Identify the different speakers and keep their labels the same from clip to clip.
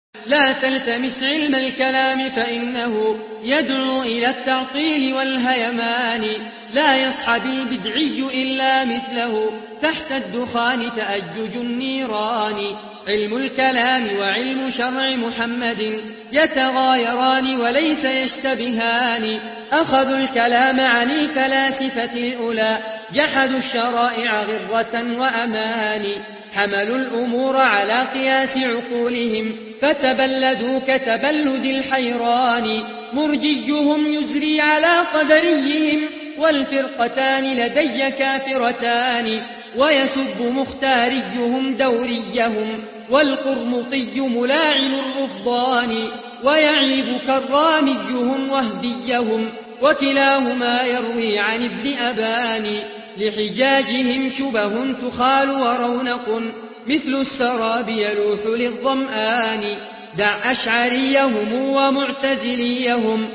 Speaker 1: لا تلتمس علم الكلام فإنه يدعو إلى التعطيل والهيمان. لا يصحب البدعي إلا مثله تحت الدخان تأجج النيران. علم الكلام وعلم شرع محمد يتغايران وليس يشتبهان. أخذوا الكلام عن الفلاسفة الأولى جحدوا الشرائع غرة وأمان. حملوا الأمور على قياس عقولهم فتبلدوا كتبلد الحيران. مرجيهم يزري على قدريهم والفرقتان لدي كافرتان. ويسب مختاريهم دوريهم والقرمطي ملاعن الرفضان. ويعيب كراميهم وهبيهم وكلاهما يروي عن ابن أبان. لحجاجهم شبه تخال ورونق مثل السراب يلوح للظمآن. دع أشعريهم ومعتزليهم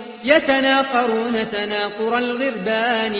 Speaker 1: يتناقرون تناقر الغربان.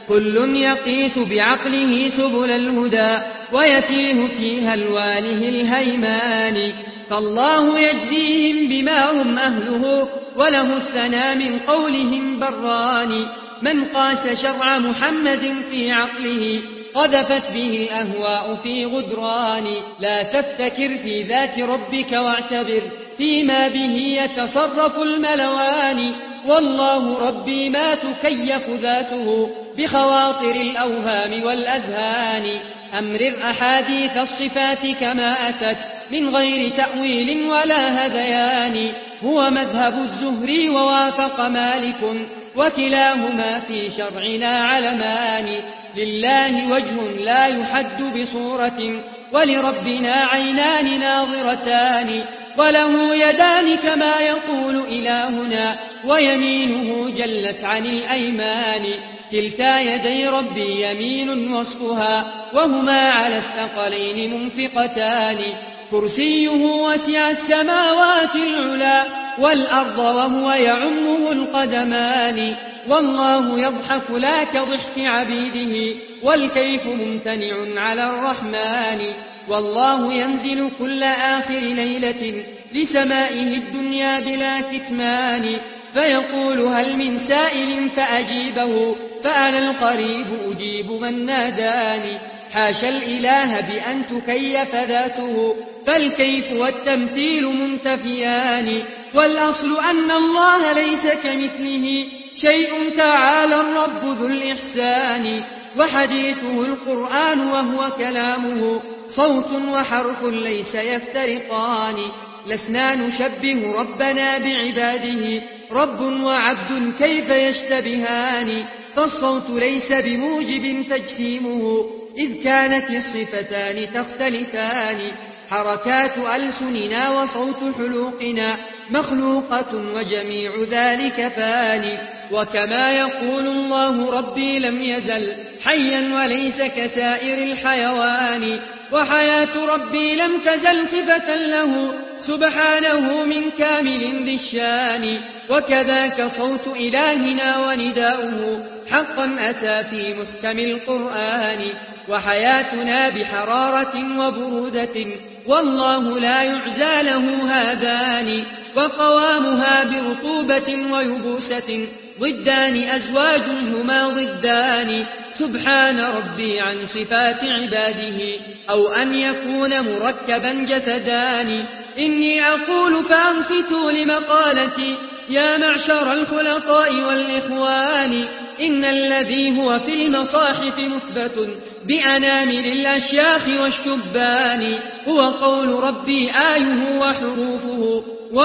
Speaker 1: كل يقيس بعقله سبل الهدى ويتيه تيه الواله الهيمان. فالله يجزيهم بما هم أهله وله الثنى من قولهم بران. من قاس شرع محمد في عقله قذفت به الأهواء في غدران. لا تفتكر في ذات ربك واعتبر فيما به يتصرف الملوان. والله ربي ما تكيف ذاته بخواطر الأوهام والأذهان. أمرر أحاديث الصفات كما أتت من غير تأويل ولا هذيان. هو مذهب الزهري ووافق مالك وكلاهما في شرعنا علمان. لله وجه لا يحد بصورة ولربنا عينان ناظرتان. وله يدان كما يقول إلهنا ويمينه جلت عن الأيمان. كلتا يدي ربي يمين وصفها وهما على الثقلين منفقتان. كرسيه وسع السماوات العلا والأرض وهو يعمه القدمان. والله يضحك لا كضحك عبيده والكيف ممتنع على الرحمن. والله ينزل كل آخر ليلة لسمائه الدنيا بلا كتمان. فيقول هل من سائل فأجيبه فأنا القريب أجيب من ناداني. حاشا الإله بأن تكيف ذاته فالكيف والتمثيل منتفيان. والأصل أن الله ليس كمثله شيء تعالى الرب ذو الإحسان. وحديثه القرآن وهو كلامه صوت وحرف ليس يفترقان. لسنا نشبه ربنا بعباده رب وعبد كيف يشتبهان. فالصوت ليس بموجب تجسيمه إذ كانت الصفتان تختلفان. حركات ألسننا وصوت حلوقنا مخلوقة وجميع ذلك فاني. وكما يقول الله ربي لم يزل حيا وليس كسائر الحيوان. وحياة ربي لم تزل صفة له سبحانه من كامل ذي الشان. وكذاك صوت إلهنا ونداؤه حقا أتى في محكم القرآن. وحياتنا بحرارة وبرودة والله لا يعزى له هذان. وقوامها برطوبة ويبوسة ضدان أزواج هما ضدان. سبحان ربي عن صفات عباده أو أن يكون مركبا جسدان. إني أقول فأنصتوا لمقالتي يا معشر الخلطاء والإخوان. إن الذي هو في المصاحف مثبت بأنامل الأشياخ والشبان هو قول ربي آيه وحروفه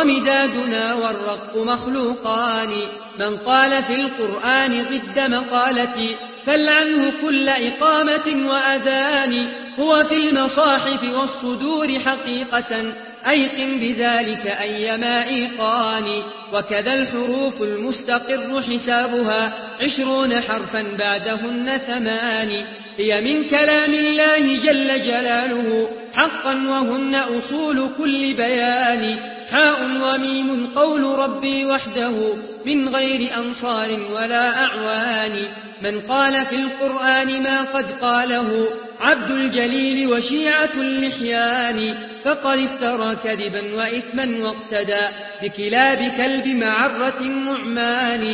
Speaker 1: ومدادنا والرق مخلوقان. من قال في القرآن ضد مقالتي فلعنه كل إقامة وأذان. هو في المصاحف والصدور حقيقة أيقن بذلك أيما إيقان. وكذا الحروف المستقر حسابها 20 حرفا بعدهن 8. هي من كلام الله جل جلاله حقا وهن أصول كل بيان. حاء وميم قول ربي وحده من غير أنصار ولا أعوان. من قال في القرآن ما قد قاله عبد الجليل وشيعة اللحيان فقد افترى كذبا وإثما واقتدى بكلاب كلب معرة نعمان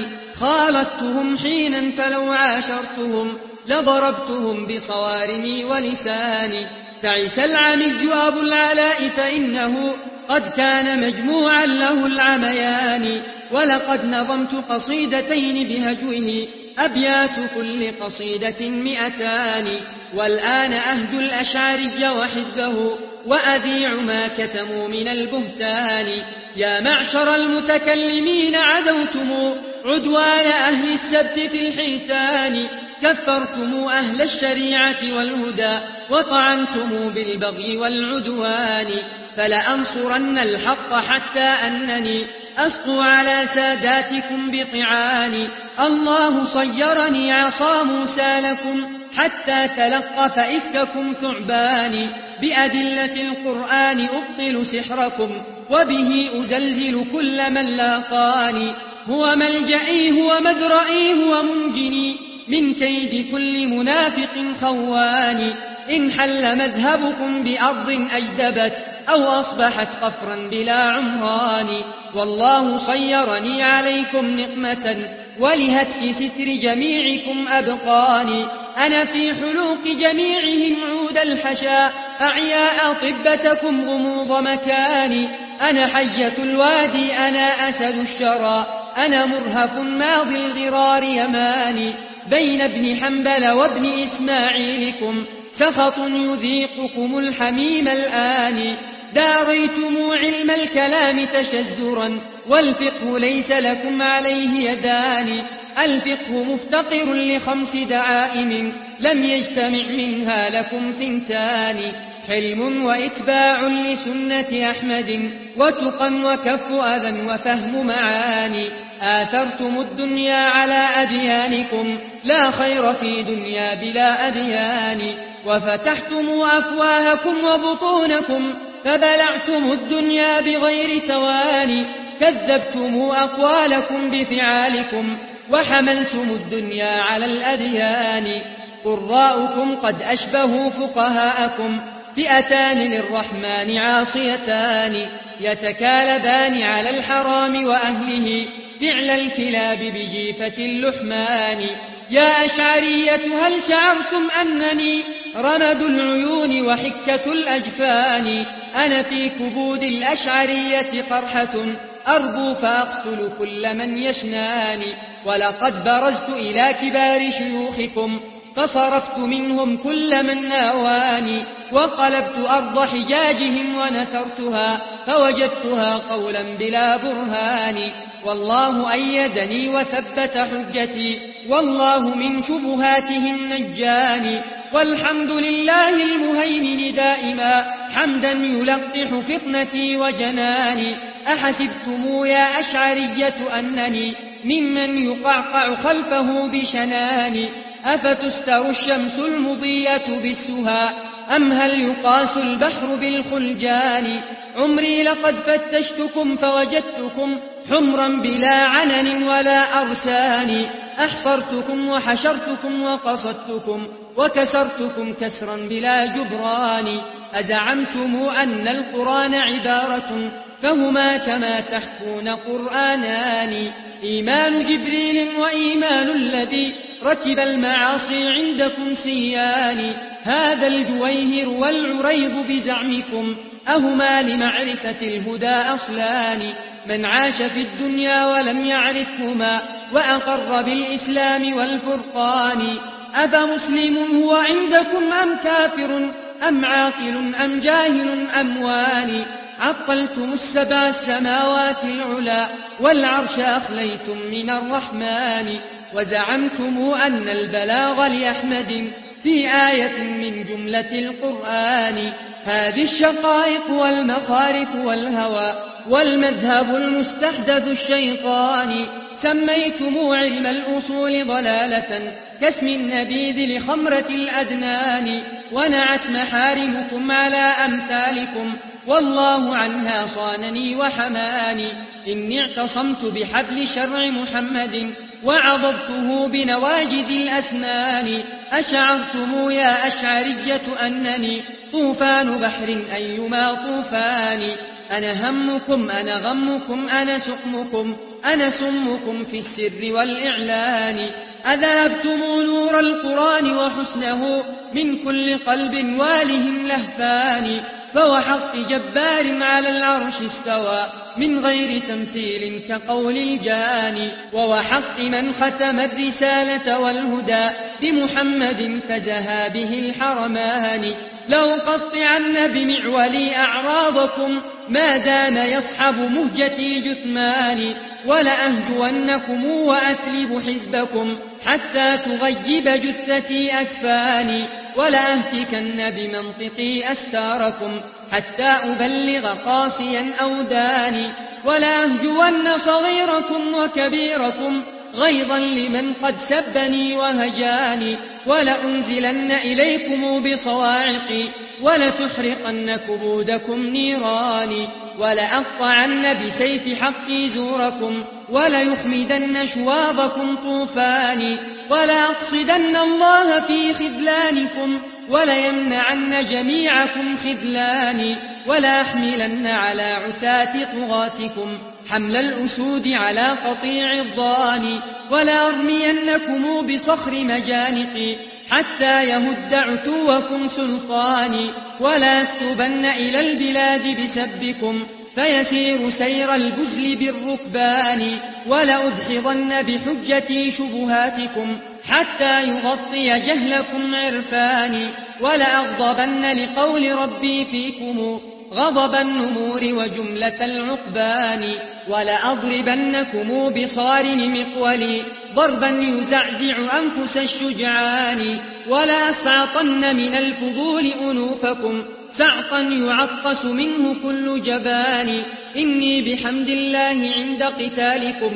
Speaker 1: خالطتهم حينا فلو عاشرتهم لضربتهم بصوارمي ولساني تعس العمي أبو العلاء فإنه قد كان مجموعا له العميان ولقد نظمت قصيدتين بهجوه أبيات كل قصيدة 200 والآن أهجو الأشعري وحزبه وأذيع ما كتموا من البهتان يا معشر المتكلمين عدوتم عدوان أهل السبت في الحيتان كفرتم أهل الشريعة والهدى وطعنتم بالبغي والعدوان فلأنصرن الحق حتى أنني أسقو على ساداتكم بطعان الله صيرني عصا موسى لكم حتى تلقف إفككم ثعبان بأدلة القرآن أبطل سحركم وبه أزلزل كل من لاقاني هو ملجئي هو مدرئي هو منجني من كيد كل منافق خوان إن حل مذهبكم بأرض أجدبت أو أصبحت قفرا بلا عمران والله صيرني عليكم نقمة ولهتك ستر جميعكم أبقاني أنا في حلوق جميعهم عود الحشا أعياء طبتكم غموض مكاني أنا حية الوادي أنا أسد الشرى أنا مرهف ماضي الغرار يماني بين ابن حنبل وابن إسماعيلكم سخط يذيقكم الحميم الآن داريتم علم الكلام تشزرا والفقه ليس لكم عليه يدان الفقه مفتقر ل5 دعائم لم يجتمع منها لكم 2 حلم وإتباع لسنة أحمد وتقى وكف أذى وفهم معاني آثرتم الدنيا على أديانكم لا خير في دنيا بلا أديان وفتحتم أفواهكم وبطونكم فبلعتم الدنيا بغير تواني كذبتم أقوالكم بفعالكم وحملتم الدنيا على الأديان قراؤكم قد أشبهوا فقهاءكم فئتان للرحمن عاصيتان يتكالبان على الحرام وأهله فعل الكلاب بجيفة اللحمان يا أشعرية هل شعرتم أنني رمد العيون وحكة الأجفان أنا في كبود الأشعرية قرحة أربو فأقتل كل من يشناني ولقد برزت إلى كبار شيوخكم فصرفت منهم كل من ناواني وقلبت أرض حجاجهم ونثرتها فوجدتها قولا بلا برهان والله أيدني وثبت حجتي والله من شبهاتهم نجاني والحمد لله المهيمن دائما حمدا يلقح فطنتي وجناني أحسبتم يا أشعرية أنني ممن يقعقع خلفه بشناني أفتستر الشمس المضية بالسها أم هل يقاس البحر بالخلجان عمري لقد فتشتكم فوجدتكم حمرا بلا عنن ولا أرسان أحصرتكم وحشرتكم وقصدتكم وكسرتكم كسرا بلا جبران أزعمتم أن القرآن عبارة فهما كما تحكون قرآنان إيمان جبريل وإيمان الذي ركب المعاصي عندكم سيان هذا الجويهر والعريض بزعمكم أهما لمعرفة الهدى أصلان من عاش في الدنيا ولم يعرفهما وأقر بالإسلام والفرقان أفمسلم هو عندكم أم كافر أم عاقل أم جاهل أم واني عطلتم 7 السماوات العلا والعرش أخليتم من الرحمن وزعمتم أن البلاغ لأحمد في آية من جملة القرآن هذه الشقائق والمخارف والهوى والمذهب المستحدث الشيطان سميتم علم الأصول ضلالة كاسم النبيذ لخمرة الأدنان ونعت محارمكم على أمثالكم والله عنها صانني وحماني إني اعتصمت بحبل شرع محمد وعضدته بنواجد الأسنان أشعرتم يا أشعرية أنني طوفان بحر أيما طوفان، أنا همكم أنا غمكم أنا سقمكم أنا سمكم في السر والإعلان. أذهبتم نور القرآن وحسنه من كل قلب واله لهفان، فوحق جبار على العرش استوى من غير تمثيل كقول الجاني، ووحق من ختم الرسالة والهدى بمحمد فزها به الحرمان. لأقطعن بمعولي أعراضكم ما دام يصحب مهجتي جثماني، ولأهجونكم وأثلب حزبكم حتى تغيب جثتي أكفاني، ولأهتكن بمنطقي أستاركم حتى أبلغ قاصيا أوداني، ولأهجون صغيركم وكبيركم غيظا لمن قد سبني وهجاني، ولأنزلن إليكم بصواعقي ولتحرقن كبودكم نيراني، ولأقطعن بسيف حقي زوركم وليخمدن شواظكم طوفاني، ولأقصدن الله في خذلانكم وليمنعن جميعكم خذلاني، ولأحملن على عتاة طغاتكم حمل الأسود على قطيع الضان، ولأرمينكم بصخر مجانقي حتى يهد عتوكم سلطاني، ولا أكتبن إلى البلاد بسبكم فيسير سير البزل بالركبان، ولأدحضن بحجتي شبهاتكم حتى يغطي جهلكم عرفاني، ولأغضبن لقول ربي فيكم غضب النمور وجملة العقبان، ولأضربنكم بصارم مقولي ضربا يزعزع أنفس الشجعان، ولأسعطن من الفضول أنوفكم سعطا يعطس منه كل جبان. إني بحمد الله عند قتالكم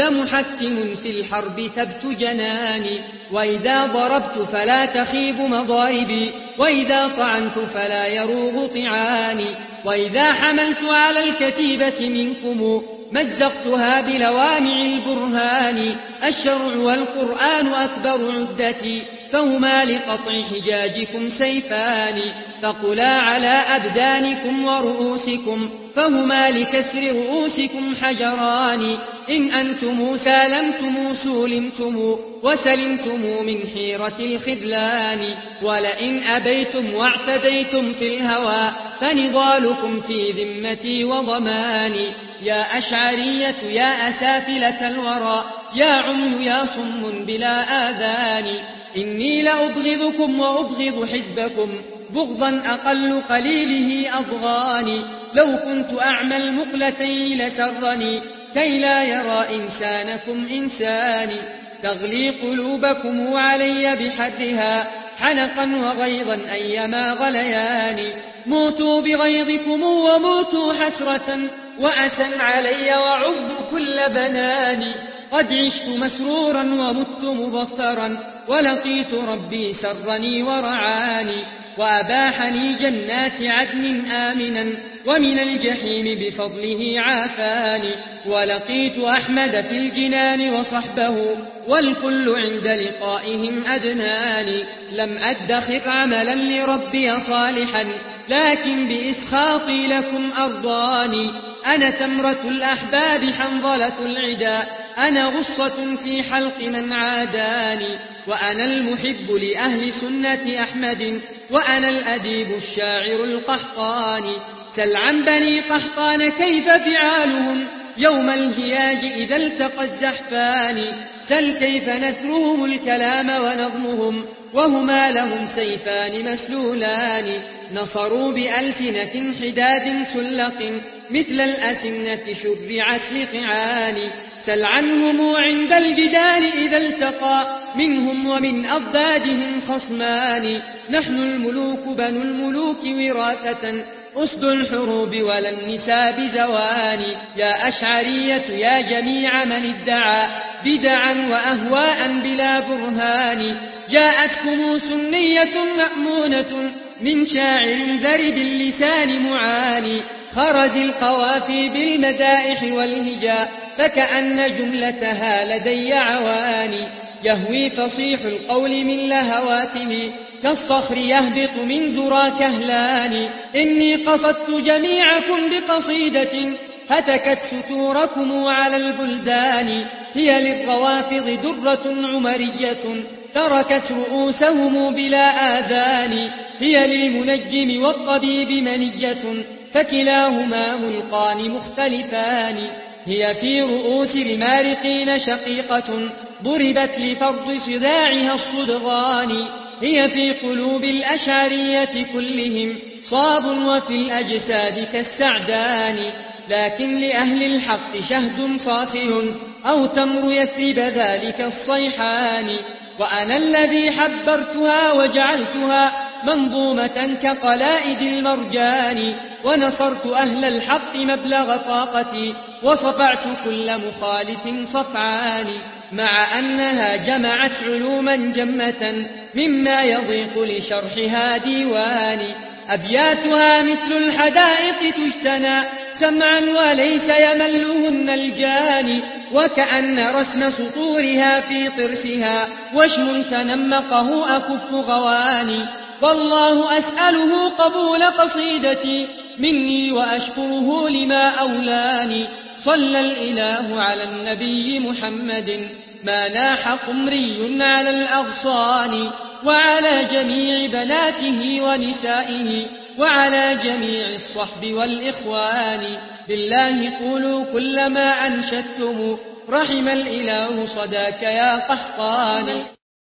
Speaker 1: لمحكم في الحرب ثبت جناني، وإذا ضربت فلا تخيب مضاربي وإذا طعنت فلا يروغ طعاني، وإذا حملت على الكتيبة منكم مزقتها بلوامع البرهان. الشرع والقرآن أكبر عدتي فهما لقطع حجاجكم سيفان، فقلا على أبدانكم ورؤوسكم فهما لكسر رؤوسكم حجران. إن أنتم سالمتم سولمتم وسلمتم من حيرة الخذلان، ولئن أبيتم واعتديتم في الهوى فنضالكم في ذمتي وضماني. يا أشعرية يا أسافلة الورى يا عمي يا صم بلا آذان، إني لأبغضكم وأبغض حزبكم بغضا أقل قليله أضغاني. لو كنت أعمى المقلتين لسرني كي لا يرى إنسانكم إنساني. تغلي قلوبكم علي بحدها حنقا وغيظا أيما غليان، موتوا بغيظكم وموتوا حسرة وأسا علي وعب كل بناني. قد عشت مسرورا ومت مظفرا ولقيت ربي سرني ورعاني، وأباحني جنات عدن آمنا ومن الجحيم بفضله عافاني. ولقيت أحمد في الجنان وصحبه والكل عند لقائهم أدناني. لم أدخر عملا لربي صالحا لكن بإسخاطي لكم أرضاني. أنا تمرة الأحباب حنظلة العدا أنا غصة في حلق من عاداني. وأنا المحب لأهل سنة أحمد وأنا الأديب الشاعر القحطاني. سل عن بني قحطان كيف فعالهم يوم الهياج إذا التقى الزحفان. سل كيف نثرهم الكلام ونظمهم وهما لهم سيفان مسلولان. نصروا بألسنة حداد سلق مثل الأسنة شرعت لطعان. سل عنهم عند الجدال إذا التقى منهم ومن أضدادهم خصمان. نحن الملوك بنو الملوك وراثة أسد الحروب ولا النساء بزوان. يا أشعرية يا جميع من ادعى بدعا وأهواء بلا برهان. جاءتكم سنية مأمونة من شاعر ذرب اللسان معاني. خرز القوافي بالمدائح والهجاء فكأن جملتها لدي عواني. يهوي فصيح القول من لهواته كالصخر يهبط من ذرى كهلان إني قصدت جميعكم بقصيدة هتكت ستوركم على البلدان هي للروافض درة عمرية تركت رؤوسهم بلا آذان هي للمنجم والطبيب منية فكلاهما ملقان مختلفان هي في رؤوس المارقين شقيقة ضربت لفرض صداعها الصدغان هي في قلوب الأشعرية كلهم صاب وفي الأجساد كالسعدان لكن لأهل الحق شهد صافي أو تمر يثرب ذلك الصيحان وأنا الذي حبرتها وجعلتها منظومة كقلائد المرجان ونصرت أهل الحق مبلغ طاقتي وصفعت كل مخالف صفعان مع أنها جمعت علوما جمة مما يضيق لشرحها ديوان أبياتها مثل الحدائق تجتنى سمعا وليس يملهن الجاني وكأن رسم سطورها في طرسها وشم تنمقه أكف غواني والله أسأله قبول قصيدتي مني وأشكره لما أولاني صلى الإله على النبي محمد ما ناح قمري على الأغصان وعلى جميع بناته ونسائه وعلى جميع الصحب والإخوان بالله قولوا كل ما أنشدتم رحم الإله صداك يا قحطان.